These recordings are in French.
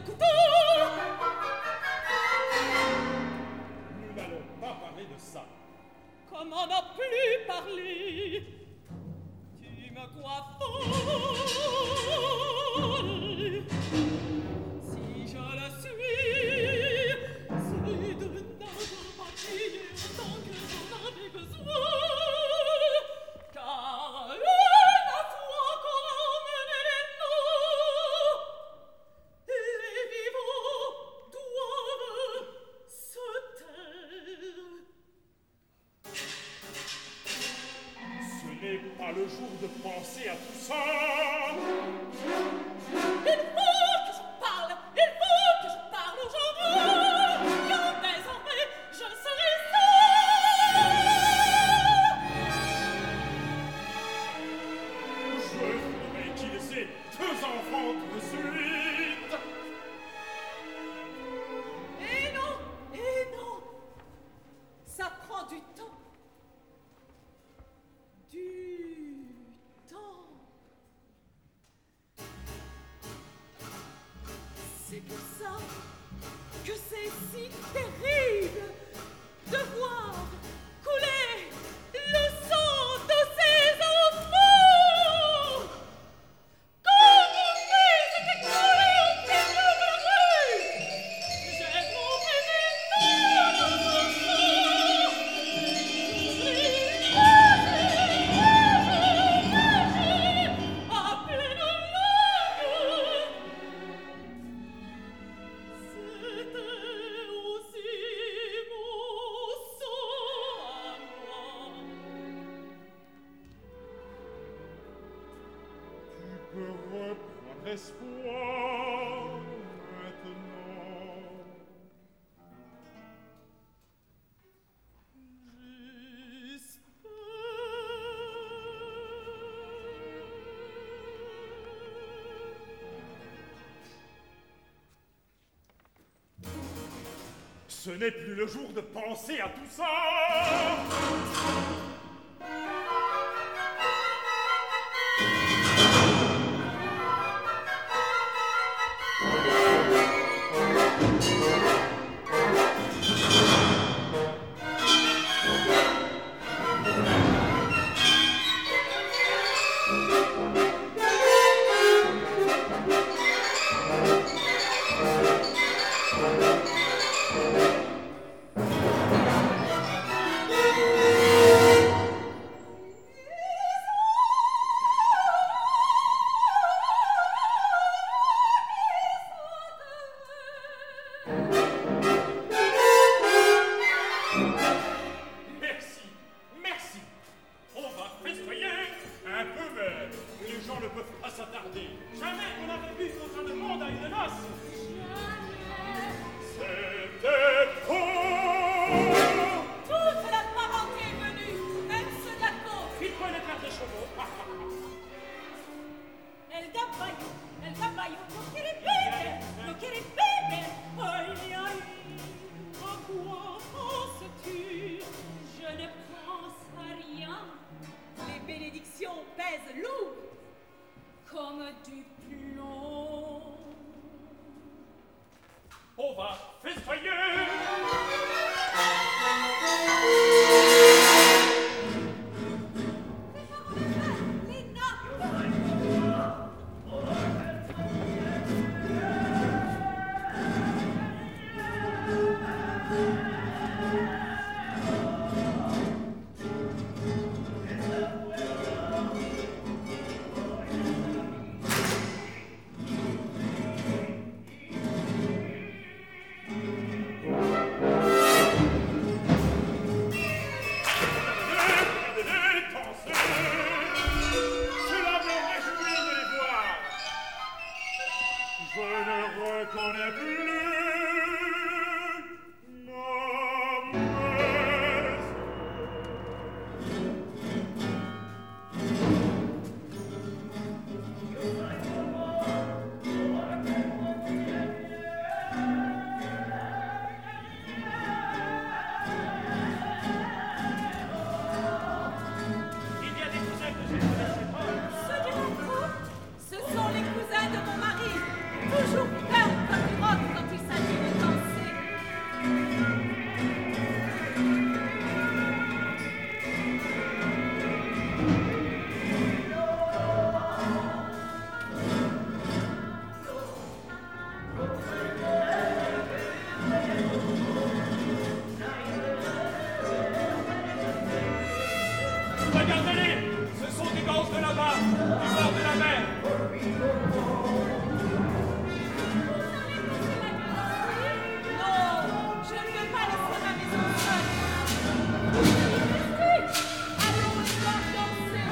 Ce n'est plus le jour de penser à tout ça. de là-bas, du bord de la mer. Non, je ne veux pas laisser ma maison seule. Restez, allons le soir danser.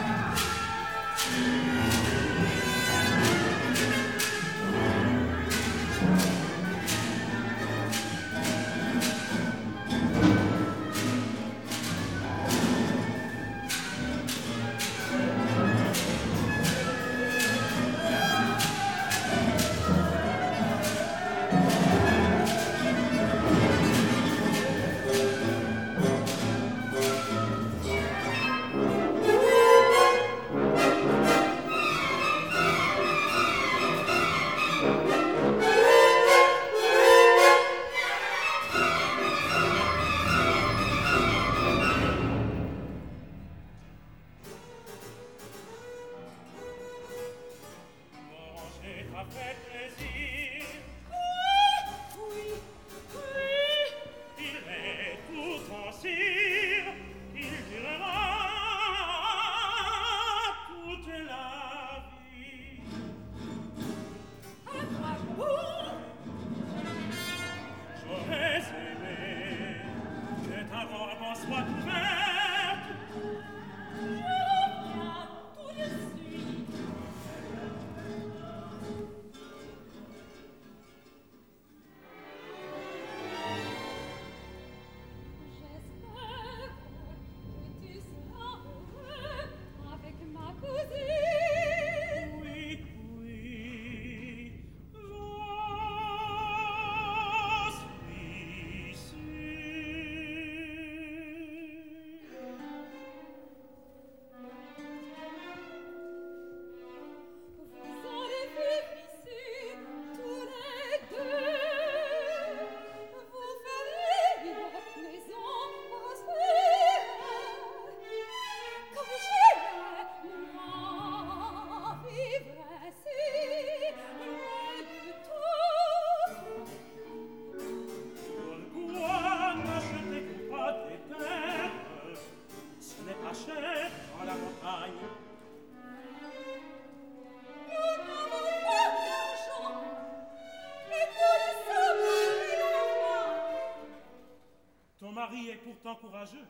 Pourtant courageux.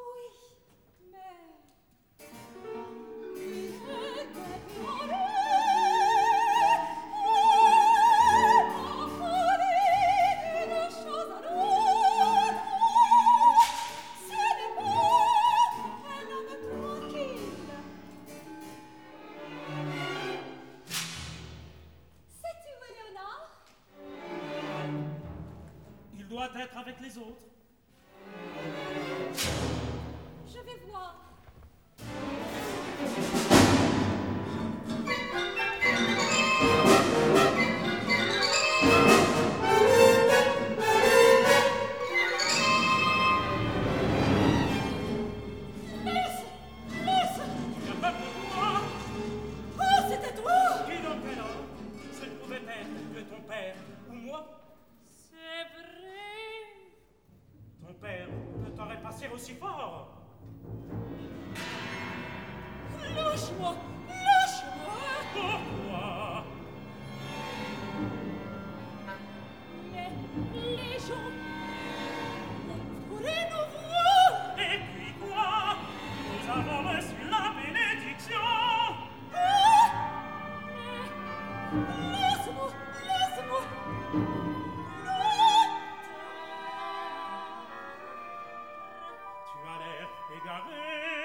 Oui, mais il était malheureux. Aller d'une chose à l'autre, ce n'est pas un homme tranquille. Sais-tu où est Léonard? Il doit être avec les autres. Je vais voir. Laisse! Tu n'as pas peur de moi? Oh, c'était toi! Qui donc alors? Ce pouvait être que ton père ou moi? C'est vrai. Ton père ne t'aurait pas serré aussi fort. Lâche-moi! Lâche-moi! Pourquoi? Mais les gens pourraient nous voir! Et puis quoi? Nous avons reçu la bénédiction. Laisse-moi! Laisse-moi! Tu as l'air égaré.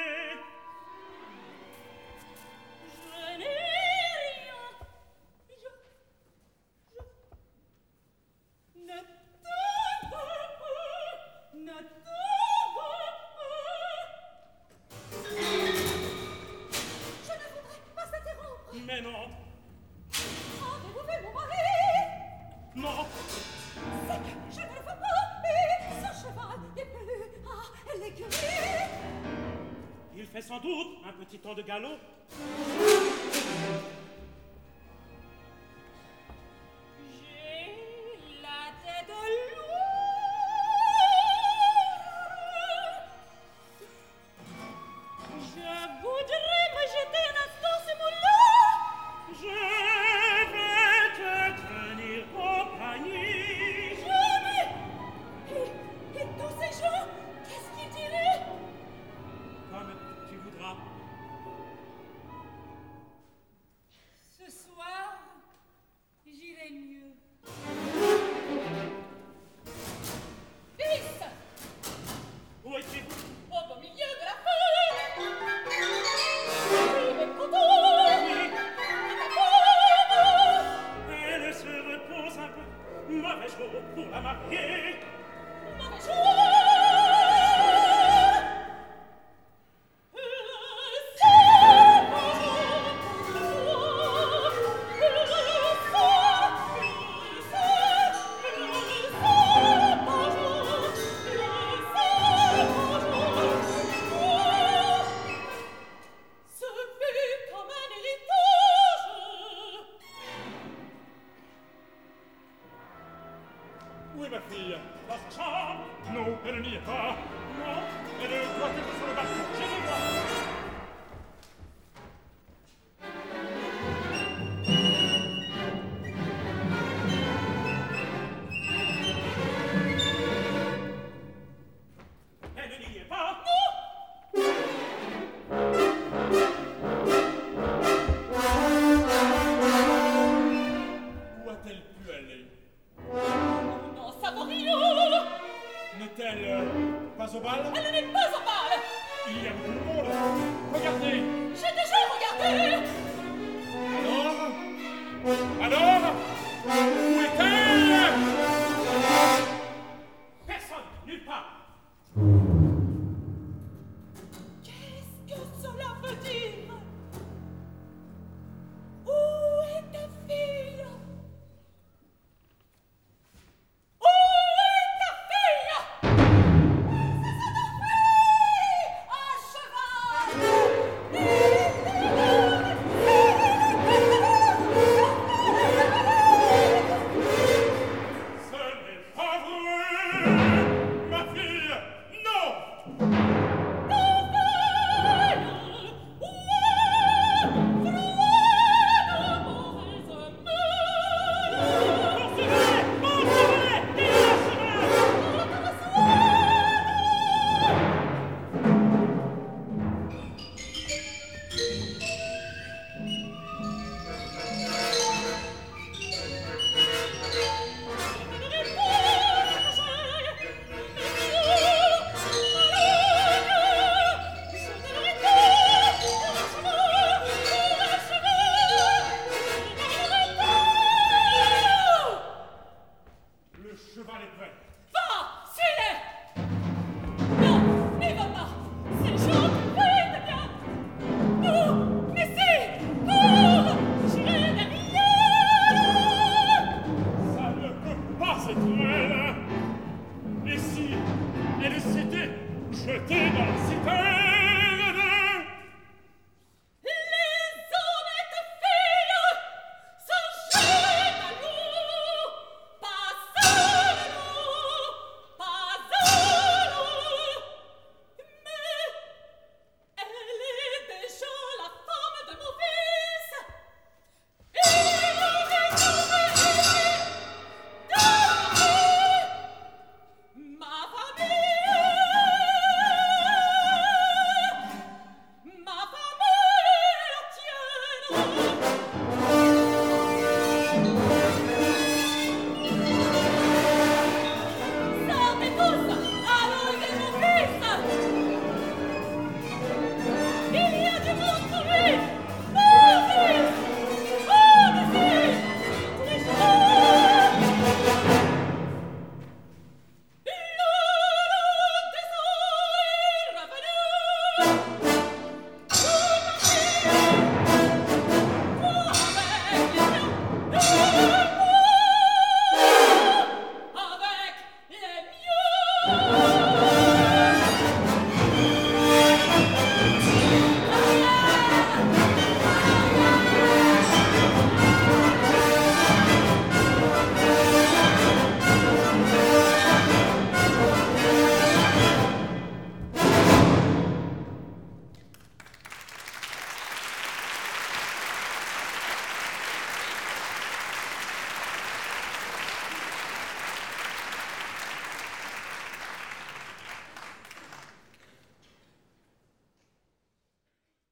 Je n'ai rien! Je ne te veux pas! Ne te veux pas! Je ne voudrais pas s'interrompre! Mais non, Avez-vous vu mon mari? non. C'est que je ne le veux pas! Et son cheval n'est plus à l'écurie! Il fait sans doute un petit temps de galop. J'ai la tête lourde. Je voudrais me jeter un pas.